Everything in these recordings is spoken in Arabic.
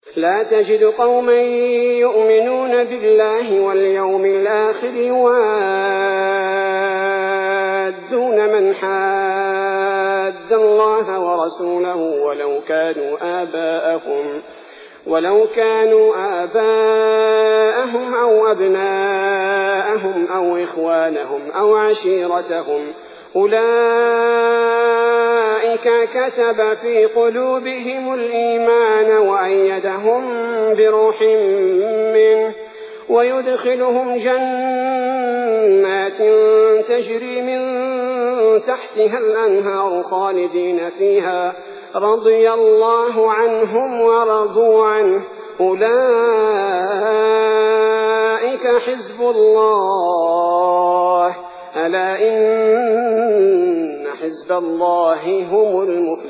لا تجد قوما يؤمنون بالله واليوم الآخر يوادون من حاد الله ورسوله ولو كانوا آباءهم أو أبناءهم أو إخوانهم أو عشيرتهم أولئك كتب في قلوبهم الإيمان وأيدهم بروح منه ويدخلهم جنات تجري من تحتها الأنهار خالدين فيها رضي الله عنهم ورضوا عنه أولئك حزب الله ألا إن حزب الله هم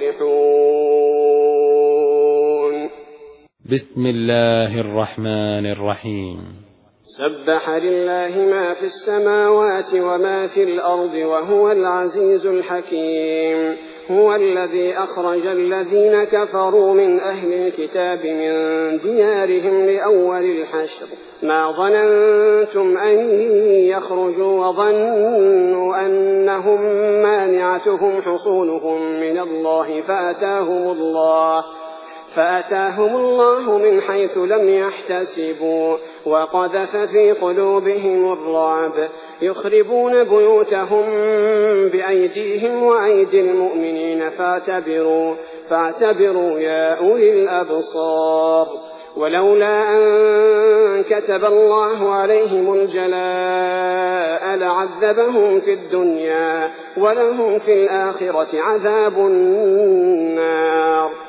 المفلحون. بسم الله الرحمن الرحيم. سبح لله ما في السماوات وما في الأرض وهو العزيز الحكيم. هو الذي أخرج الذين كفروا من أهل الكتاب من ديارهم لأول الحشر ما ظننتم أن يخرجوا وظنوا أنهم مانعتهم حصونهم من الله فأتاهم الله من حيث لم يحتسبوا وقذف في قلوبهم الرعب يخربون بيوتهم بأيديهم وأيدي المؤمنين فاعتبروا يا أولي الأبصار. ولولا أن كتب الله عليهم الجلاء لعذبهم في الدنيا ولهم في الآخرة عذاب النار.